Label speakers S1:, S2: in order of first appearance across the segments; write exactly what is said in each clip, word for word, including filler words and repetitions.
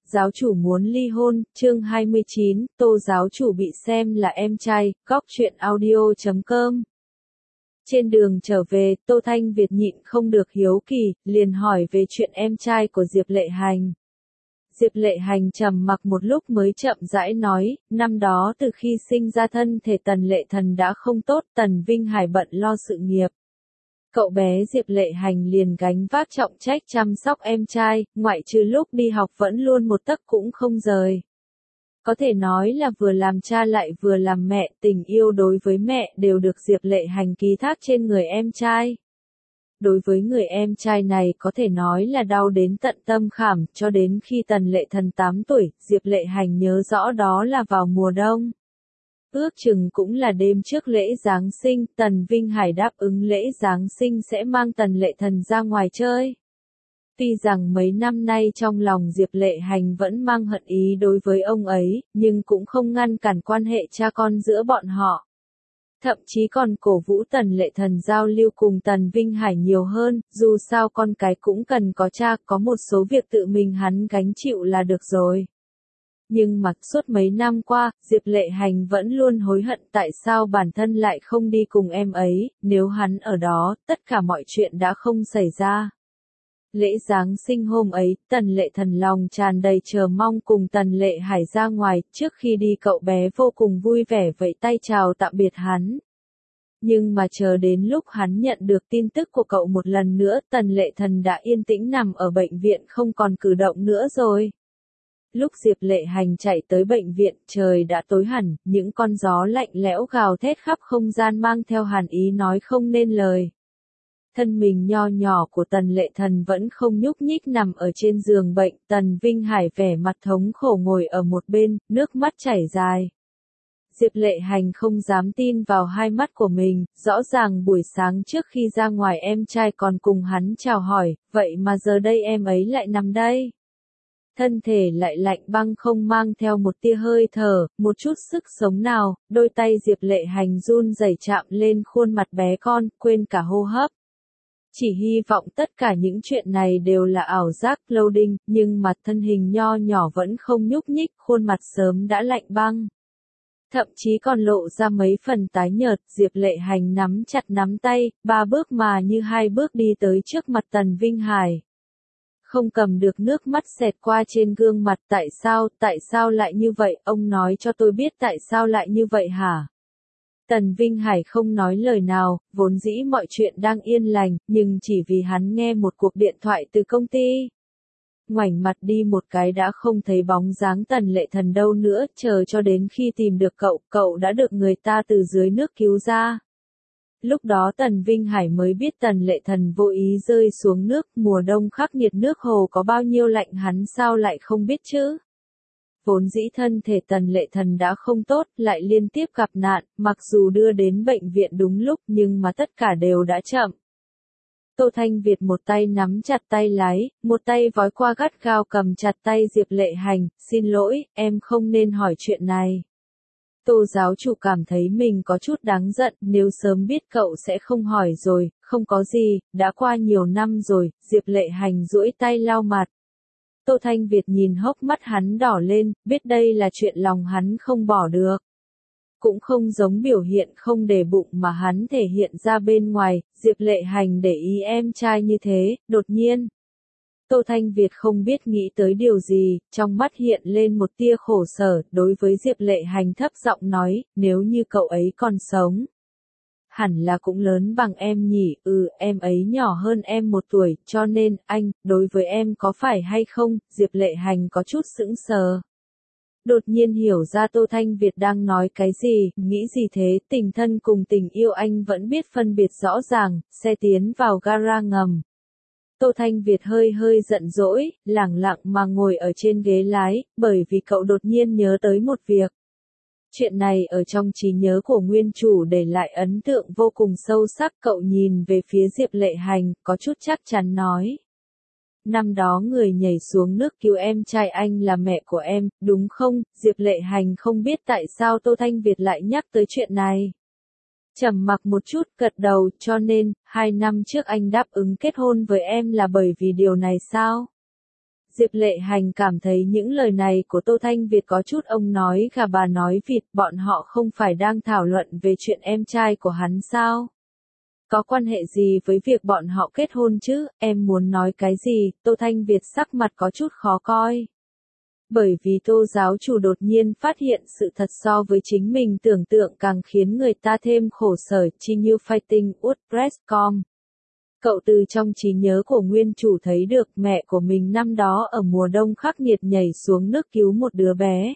S1: giáo chủ muốn ly hôn, chương hai mươi chín, Tô giáo chủ bị xem là em trai, góc truyện audio chấm com. Trên đường trở về, Tô Thanh Việt nhịn không được hiếu kỳ, liền hỏi về chuyện em trai của Diệp Lệ Hành. Diệp Lệ Hành trầm mặc một lúc mới chậm rãi nói, năm đó từ khi sinh ra thân thể Tần Lệ Thần đã không tốt, Tần Vinh Hải bận lo sự nghiệp. Cậu bé Diệp Lệ Hành liền gánh vác trọng trách chăm sóc em trai, ngoại trừ lúc đi học vẫn luôn một tấc cũng không rời. Có thể nói là vừa làm cha lại vừa làm mẹ, tình yêu đối với mẹ đều được Diệp Lệ Hành ký thác trên người em trai. Đối với người em trai này có thể nói là đau đến tận tâm khảm, cho đến khi Tần Lệ Thần tám tuổi, Diệp Lệ Hành nhớ rõ đó là vào mùa đông. Ước chừng cũng là đêm trước lễ Giáng sinh, Tần Vinh Hải đáp ứng lễ Giáng sinh sẽ mang Tần Lệ Thần ra ngoài chơi. Tuy rằng mấy năm nay trong lòng Diệp Lệ Hành vẫn mang hận ý đối với ông ấy, nhưng cũng không ngăn cản quan hệ cha con giữa bọn họ. Thậm chí còn cổ vũ Tần Lệ Thần giao lưu cùng Tần Vinh Hải nhiều hơn, dù sao con cái cũng cần có cha, có một số việc tự mình hắn gánh chịu là được rồi. Nhưng mà suốt mấy năm qua, Diệp Lệ Hành vẫn luôn hối hận tại sao bản thân lại không đi cùng em ấy, nếu hắn ở đó, tất cả mọi chuyện đã không xảy ra. Lễ Giáng sinh hôm ấy, Tần Lệ Thần lòng tràn đầy chờ mong cùng Tần Lệ Hải ra ngoài, trước khi đi cậu bé vô cùng vui vẻ vẫy tay chào tạm biệt hắn. Nhưng mà chờ đến lúc hắn nhận được tin tức của cậu một lần nữa, Tần Lệ Thần đã yên tĩnh nằm ở bệnh viện không còn cử động nữa rồi. Lúc Diệp Lệ Hành chạy tới bệnh viện, trời đã tối hẳn, những con gió lạnh lẽo gào thét khắp không gian mang theo hàn ý nói không nên lời. Thân mình nho nhỏ của Tần Lệ Thần vẫn không nhúc nhích nằm ở trên giường bệnh, Tần Vinh Hải vẻ mặt thống khổ ngồi ở một bên, nước mắt chảy dài. Diệp Lệ Hành không dám tin vào hai mắt của mình, rõ ràng buổi sáng trước khi ra ngoài em trai còn cùng hắn chào hỏi, vậy mà giờ đây em ấy lại nằm đây. Thân thể lại lạnh băng không mang theo một tia hơi thở, một chút sức sống nào, đôi tay Diệp Lệ Hành run rẩy chạm lên khuôn mặt bé con, quên cả hô hấp. Chỉ hy vọng tất cả những chuyện này đều là ảo giác loading, nhưng mặt thân hình nho nhỏ vẫn không nhúc nhích, khuôn mặt sớm đã lạnh băng. Thậm chí còn lộ ra mấy phần tái nhợt, Diệp Lệ Hành nắm chặt nắm tay, ba bước mà như hai bước đi tới trước mặt Tần Vinh Hải. Không cầm được nước mắt xẹt qua trên gương mặt, tại sao, tại sao lại như vậy, ông nói cho tôi biết tại sao lại như vậy hả? Tần Vinh Hải không nói lời nào, vốn dĩ mọi chuyện đang yên lành, nhưng chỉ vì hắn nghe một cuộc điện thoại từ công ty. Ngoảnh mặt đi một cái đã không thấy bóng dáng Tần Lệ Thần đâu nữa, chờ cho đến khi tìm được cậu, cậu đã được người ta từ dưới nước cứu ra. Lúc đó Tần Vinh Hải mới biết Tần Lệ Thần vô ý rơi xuống nước, mùa đông khắc nghiệt nước hồ có bao nhiêu lạnh hắn sao lại không biết chứ. Vốn dĩ thân thể Tần Lệ Thần đã không tốt, lại liên tiếp gặp nạn, mặc dù đưa đến bệnh viện đúng lúc nhưng mà tất cả đều đã chậm. Tô Thanh Việt một tay nắm chặt tay lái, một tay vói qua gắt gao cầm chặt tay Diệp Lệ Hành, xin lỗi, em không nên hỏi chuyện này. Tô giáo chủ cảm thấy mình có chút đáng giận, nếu sớm biết cậu sẽ không hỏi rồi, không có gì, đã qua nhiều năm rồi, Diệp Lệ Hành duỗi tay lau mặt. Tô Thanh Việt nhìn hốc mắt hắn đỏ lên, biết đây là chuyện lòng hắn không bỏ được. Cũng không giống biểu hiện không để bụng mà hắn thể hiện ra bên ngoài, Diệp Lệ Hành để ý em trai như thế, đột nhiên. Tô Thanh Việt không biết nghĩ tới điều gì, trong mắt hiện lên một tia khổ sở, đối với Diệp Lệ Hành thấp giọng nói, nếu như cậu ấy còn sống. Hẳn là cũng lớn bằng em nhỉ, ừ, em ấy nhỏ hơn em một tuổi, cho nên, anh, đối với em có phải hay không, Diệp Lệ Hành có chút sững sờ. Đột nhiên hiểu ra Tô Thanh Việt đang nói cái gì, nghĩ gì thế, tình thân cùng tình yêu anh vẫn biết phân biệt rõ ràng, xe tiến vào gara ngầm. Tô Thanh Việt hơi hơi giận dỗi, lẳng lặng mà ngồi ở trên ghế lái, bởi vì cậu đột nhiên nhớ tới một việc. Chuyện này ở trong trí nhớ của nguyên chủ để lại ấn tượng vô cùng sâu sắc, cậu nhìn về phía Diệp Lệ Hành, có chút chắc chắn nói. Năm đó người nhảy xuống nước cứu em trai anh là mẹ của em, đúng không? Diệp Lệ Hành không biết tại sao Tô Thanh Việt lại nhắc tới chuyện này. Trầm mặc một chút, gật đầu, cho nên, hai năm trước anh đáp ứng kết hôn với em là bởi vì điều này sao? Diệp Lệ Hành cảm thấy những lời này của Tô Thanh Việt có chút ông nói gà bà nói vịt, bọn họ không phải đang thảo luận về chuyện em trai của hắn sao? Có quan hệ gì với việc bọn họ kết hôn chứ, em muốn nói cái gì? Tô Thanh Việt sắc mặt có chút khó coi. Bởi vì Tô giáo chủ đột nhiên phát hiện sự thật so với chính mình tưởng tượng càng khiến người ta thêm khổ sở. Chi Như Fighting WordPress chấm com. Cậu từ trong trí nhớ của nguyên chủ thấy được mẹ của mình năm đó ở mùa đông khắc nghiệt nhảy xuống nước cứu một đứa bé.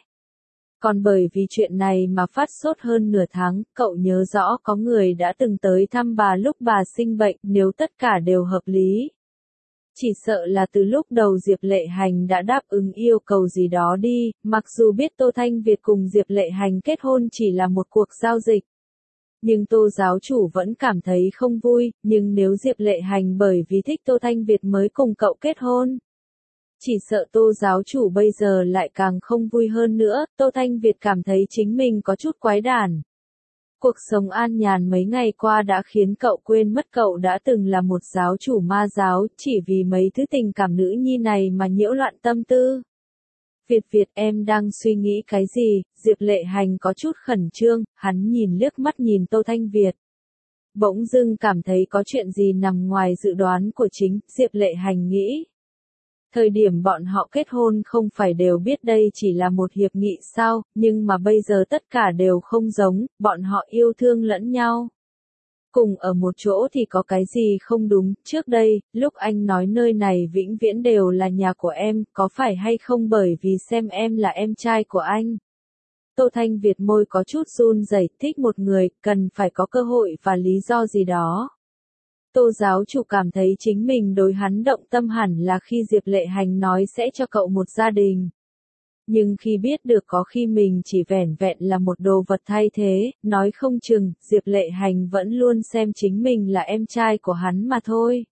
S1: Còn bởi vì chuyện này mà phát sốt hơn nửa tháng, cậu nhớ rõ có người đã từng tới thăm bà lúc bà sinh bệnh, nếu tất cả đều hợp lý. Chỉ sợ là từ lúc đầu Diệp Lệ Hành đã đáp ứng yêu cầu gì đó đi, mặc dù biết Tô Thanh Việt cùng Diệp Lệ Hành kết hôn chỉ là một cuộc giao dịch. Nhưng Tô giáo chủ vẫn cảm thấy không vui, nhưng nếu Diệp Lệ Hành bởi vì thích Tô Thanh Việt mới cùng cậu kết hôn. Chỉ sợ Tô giáo chủ bây giờ lại càng không vui hơn nữa, Tô Thanh Việt cảm thấy chính mình có chút quái đản. Cuộc sống an nhàn mấy ngày qua đã khiến cậu quên mất cậu đã từng là một giáo chủ ma giáo, chỉ vì mấy thứ tình cảm nữ nhi này mà nhiễu loạn tâm tư. Việt Việt em đang suy nghĩ cái gì? Diệp Lệ Hành có chút khẩn trương, hắn nhìn liếc mắt nhìn Tô Thanh Việt. Bỗng dưng cảm thấy có chuyện gì nằm ngoài dự đoán của chính, Diệp Lệ Hành nghĩ. Thời điểm bọn họ kết hôn không phải đều biết đây chỉ là một hiệp nghị sao, nhưng mà bây giờ tất cả đều không giống, bọn họ yêu thương lẫn nhau. Cùng ở một chỗ thì có cái gì không đúng, trước đây, lúc anh nói nơi này vĩnh viễn đều là nhà của em, có phải hay không bởi vì xem em là em trai của anh? Tô Thanh Việt môi có chút run rẩy, thích một người, cần phải có cơ hội và lý do gì đó. Tô giáo chủ cảm thấy chính mình đối hắn động tâm hẳn là khi Diệp Lệ Hành nói sẽ cho cậu một gia đình. Nhưng khi biết được có khi mình chỉ vẻn vẹn là một đồ vật thay thế, nói không chừng, Diệp Lệ Hành vẫn luôn xem chính mình là em trai của hắn mà thôi.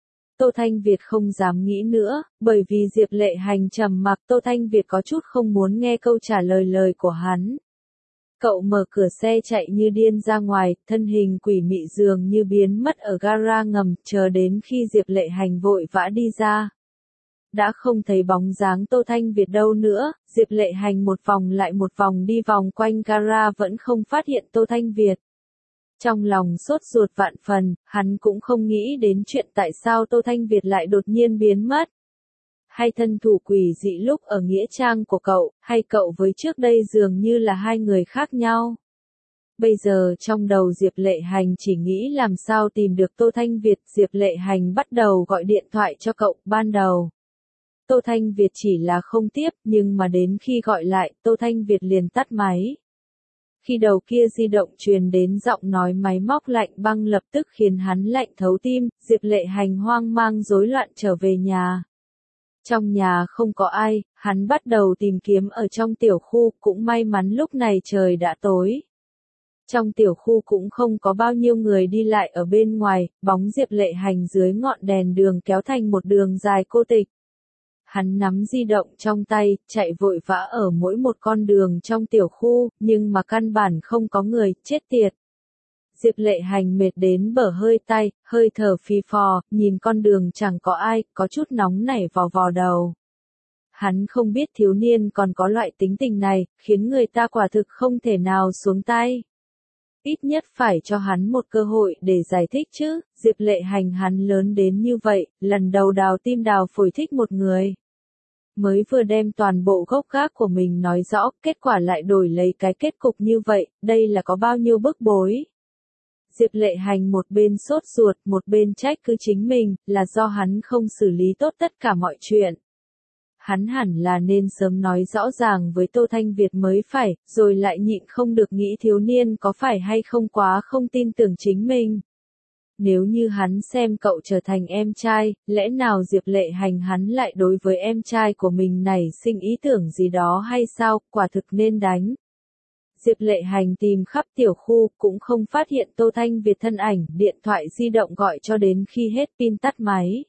S1: Tô Thanh Việt không dám nghĩ nữa, bởi vì Diệp Lệ Hành trầm mặc, Tô Thanh Việt có chút không muốn nghe câu trả lời lời của hắn. Cậu mở cửa xe chạy như điên ra ngoài, thân hình quỷ mị dường như biến mất ở gara ngầm, chờ đến khi Diệp Lệ Hành vội vã đi ra. Đã không thấy bóng dáng Tô Thanh Việt đâu nữa, Diệp Lệ Hành một vòng lại một vòng đi vòng quanh gara vẫn không phát hiện Tô Thanh Việt. Trong lòng sốt ruột vạn phần, hắn cũng không nghĩ đến chuyện tại sao Tô Thanh Việt lại đột nhiên biến mất. Hay thân thủ quỷ dị lúc ở nghĩa trang của cậu, hay cậu với trước đây dường như là hai người khác nhau. Bây giờ trong đầu Diệp Lệ Hành chỉ nghĩ làm sao tìm được Tô Thanh Việt, Diệp Lệ Hành bắt đầu gọi điện thoại cho cậu, ban đầu. Tô Thanh Việt chỉ là không tiếp, nhưng mà đến khi gọi lại, Tô Thanh Việt liền tắt máy. Khi đầu kia di động truyền đến giọng nói máy móc lạnh băng lập tức khiến hắn lạnh thấu tim, Diệp Lệ Hành hoang mang rối loạn trở về nhà. Trong nhà không có ai, hắn bắt đầu tìm kiếm ở trong tiểu khu, cũng may mắn lúc này trời đã tối. Trong tiểu khu cũng không có bao nhiêu người đi lại ở bên ngoài, bóng Diệp Lệ Hành dưới ngọn đèn đường kéo thành một đường dài cô tịch. Hắn nắm di động trong tay, chạy vội vã ở mỗi một con đường trong tiểu khu, nhưng mà căn bản không có người, chết tiệt. Diệp Lệ Hành mệt đến bở hơi tay, hơi thở phì phò, nhìn con đường chẳng có ai, có chút nóng nảy vò vò đầu. Hắn không biết thiếu niên còn có loại tính tình này, khiến người ta quả thực không thể nào xuống tay. Ít nhất phải cho hắn một cơ hội để giải thích chứ, Diệp Lệ Hành hắn lớn đến như vậy, lần đầu đào tim đào phổi thích một người. Mới vừa đem toàn bộ gốc gác của mình nói rõ, kết quả lại đổi lấy cái kết cục như vậy, đây là có bao nhiêu bức bối. Diệp Lệ Hành một bên sốt ruột, một bên trách cứ chính mình, là do hắn không xử lý tốt tất cả mọi chuyện. Hắn hẳn là nên sớm nói rõ ràng với Tô Thanh Việt mới phải, rồi lại nhịn không được nghĩ thiếu niên có phải hay không quá không tin tưởng chính mình. Nếu như hắn xem cậu trở thành em trai, lẽ nào Diệp Lệ Hành hắn lại đối với em trai của mình này sinh ý tưởng gì đó hay sao, quả thực nên đánh. Diệp Lệ Hành tìm khắp tiểu khu, cũng không phát hiện Tô Thanh Việt thân ảnh, điện thoại di động gọi cho đến khi hết pin tắt máy.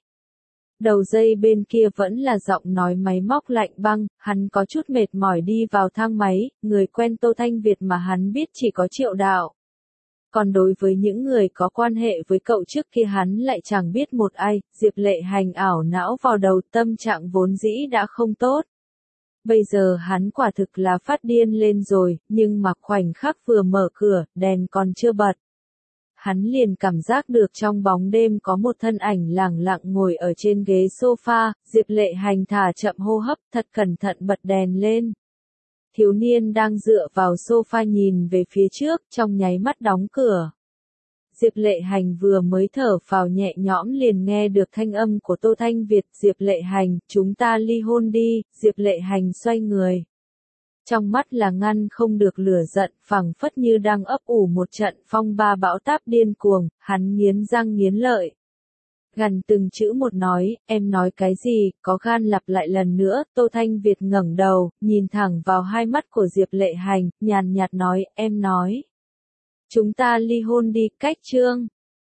S1: Đầu dây bên kia vẫn là giọng nói máy móc lạnh băng, hắn có chút mệt mỏi đi vào thang máy, người quen Tô Thanh Việt mà hắn biết chỉ có Triệu Đạo. Còn đối với những người có quan hệ với cậu trước kia hắn lại chẳng biết một ai, Diệp Lệ Hành ảo não vào đầu, tâm trạng vốn dĩ đã không tốt. Bây giờ hắn quả thực là phát điên lên rồi, nhưng mà khoảnh khắc vừa mở cửa, đèn còn chưa bật. Hắn liền cảm giác được trong bóng đêm có một thân ảnh lẳng lặng ngồi ở trên ghế sofa, Diệp Lệ Hành thả chậm hô hấp, thật cẩn thận bật đèn lên. Thiếu niên đang dựa vào sofa nhìn về phía trước, trong nháy mắt đóng cửa. Diệp Lệ Hành vừa mới thở phào nhẹ nhõm liền nghe được thanh âm của Tô Thanh Việt. Diệp Lệ Hành, chúng ta ly hôn đi. Diệp Lệ Hành xoay người. Trong mắt là ngăn không được lửa giận, phảng phất như đang ấp ủ một trận phong ba bão táp điên cuồng, hắn nghiến răng nghiến lợi. Gần từng chữ một nói, em nói cái gì, có gan lặp lại lần nữa. Tô Thanh Việt ngẩng đầu, nhìn thẳng vào hai mắt của Diệp Lệ Hành, nhàn nhạt nói, em nói. Chúng ta ly hôn đi, cách chương.